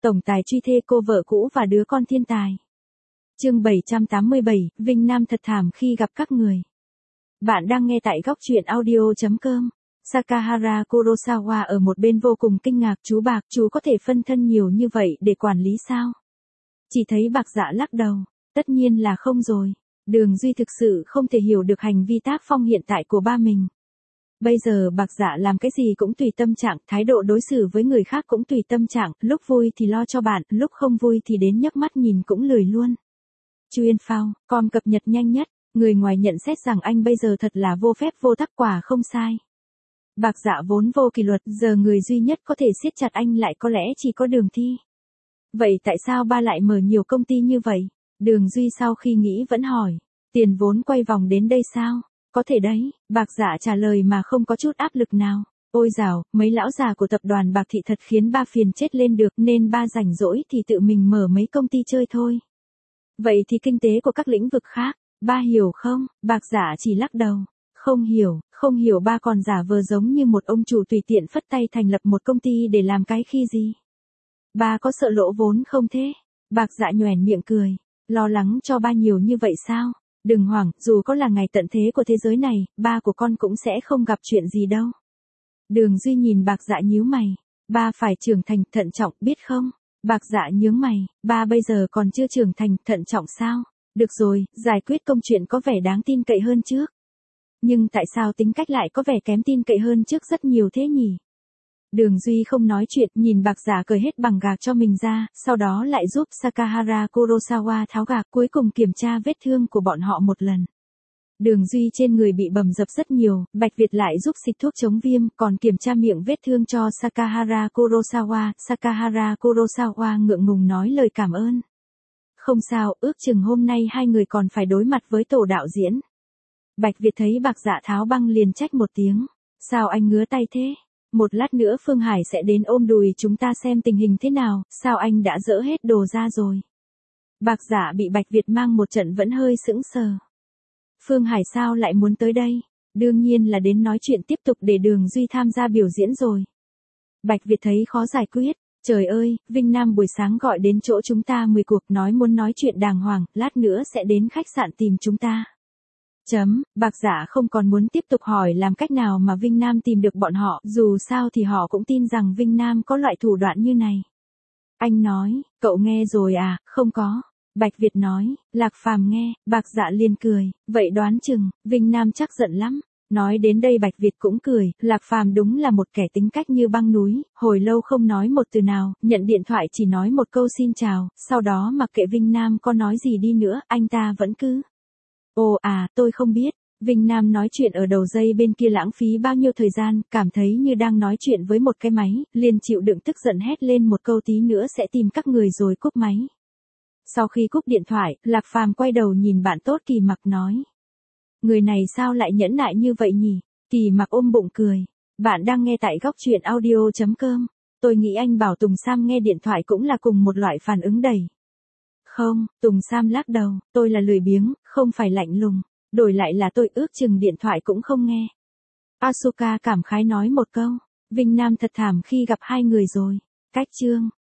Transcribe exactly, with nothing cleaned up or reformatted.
Tổng tài truy thê cô vợ cũ và đứa con thiên tài. Chương bảy trăm tám mươi bảy, Vinh Nam thật thảm khi gặp các người. Bạn đang nghe tại góc truyện audio chấm com. Sakahara Kurosawa ở một bên vô cùng kinh ngạc, chú Bạc, chú có thể phân thân nhiều như vậy để quản lý sao? Chỉ thấy Bạc Dạ lắc đầu, tất nhiên là không rồi. Đường Duy thực sự không thể hiểu được hành vi tác phong hiện tại của ba mình. Bây giờ Bạc Dạ làm cái gì cũng tùy tâm trạng, thái độ đối xử với người khác cũng tùy tâm trạng, lúc vui thì lo cho bạn, lúc không vui thì đến nhấc mắt nhìn cũng lười luôn. Chuyên phao, com cập nhật nhanh nhất, người ngoài nhận xét rằng anh bây giờ thật là vô phép vô tắc, quả không sai. Bạc Dạ vốn vô kỷ luật, giờ người duy nhất có thể siết chặt anh lại có lẽ chỉ có Đường Thi. Vậy tại sao ba lại mở nhiều công ty như vậy? Đường Duy sau khi nghĩ vẫn hỏi, tiền vốn quay vòng đến đây sao? Có thể đấy, Bạc Dạ trả lời mà không có chút áp lực nào. Ôi dào, mấy lão già của tập đoàn Bạc Thị thật khiến ba phiền chết lên được, nên ba rảnh rỗi thì tự mình mở mấy công ty chơi thôi. Vậy thì kinh tế của các lĩnh vực khác, ba hiểu không? Bạc Dạ chỉ lắc đầu. Không hiểu, không hiểu. Ba còn giả vờ giống như một ông chủ tùy tiện phất tay thành lập một công ty để làm cái khi gì? Ba có sợ lỗ vốn không thế? Bạc Dạ nhoẻn miệng cười. Lo lắng cho ba nhiều như vậy sao? Đừng hoảng, dù có là ngày tận thế của thế giới này, ba của con cũng sẽ không gặp chuyện gì đâu. Đường Duy nhìn Bạc Dạ nhíu mày. Ba phải trưởng thành, thận trọng, biết không? Bạc Dạ nhướng mày, ba bây giờ còn chưa trưởng thành, thận trọng sao? Được rồi, giải quyết công chuyện có vẻ đáng tin cậy hơn trước. Nhưng tại sao tính cách lại có vẻ kém tin cậy hơn trước rất nhiều thế nhỉ? Đường Duy không nói chuyện, nhìn Bạc Dạ cởi hết bằng gạc cho mình ra, sau đó lại giúp Sakahara Kurosawa tháo gạc, cuối cùng kiểm tra vết thương của bọn họ một lần. Đường Duy trên người bị bầm dập rất nhiều, Bạch Việt lại giúp xịt thuốc chống viêm, còn kiểm tra miệng vết thương cho Sakahara Kurosawa. Sakahara Kurosawa ngượng ngùng nói lời cảm ơn. Không sao, ước chừng hôm nay hai người còn phải đối mặt với tổ đạo diễn. Bạch Việt thấy Bạc Dạ tháo băng liền trách một tiếng. Sao anh ngứa tay thế? Một lát nữa Phương Hải sẽ đến ôm đùi chúng ta xem tình hình thế nào, sao anh đã dỡ hết đồ ra rồi? Bạc Dạ bị Bạch Việt mang một trận vẫn hơi sững sờ. Phương Hải sao lại muốn tới đây? Đương nhiên là đến nói chuyện tiếp tục để Đường Duy tham gia biểu diễn rồi. Bạch Việt thấy khó giải quyết. Trời ơi, Vinh Nam buổi sáng gọi đến chỗ chúng ta mười cuộc, nói muốn nói chuyện đàng hoàng, lát nữa sẽ đến khách sạn tìm chúng ta. Chấm, Bạc Dạ không còn muốn tiếp tục hỏi làm cách nào mà Vinh Nam tìm được bọn họ, dù sao thì họ cũng tin rằng Vinh Nam có loại thủ đoạn như này. Anh nói, cậu nghe rồi à? Không có. Bạch Việt nói, Lạc Phàm nghe. Bạc Dạ liền cười, vậy đoán chừng, Vinh Nam chắc giận lắm. Nói đến đây Bạch Việt cũng cười, Lạc Phàm đúng là một kẻ tính cách như băng núi, hồi lâu không nói một từ nào, nhận điện thoại chỉ nói một câu xin chào, sau đó mặc kệ Vinh Nam có nói gì đi nữa, anh ta vẫn cứ. Ồ à, tôi không biết. Vinh Nam nói chuyện ở đầu dây bên kia lãng phí bao nhiêu thời gian, cảm thấy như đang nói chuyện với một cái máy, liền chịu đựng tức giận hét lên một câu tí nữa sẽ tìm các người rồi cúp máy. Sau khi cúp điện thoại, Lạc Phàm quay đầu nhìn bạn tốt Kỳ Mặc nói. Người này sao lại nhẫn nại như vậy nhỉ? Kỳ Mặc ôm bụng cười. Bạn đang nghe tại góc truyện audio chấm com. Tôi nghĩ anh bảo Tùng Sam nghe điện thoại cũng là cùng một loại phản ứng đầy. Không, Tùng Sam lắc đầu, tôi là lười biếng, không phải lạnh lùng. Đổi lại là tôi ước chừng điện thoại cũng không nghe. Asuka cảm khái nói một câu. Vinh Nam thật thảm khi gặp hai người rồi. Cách chương.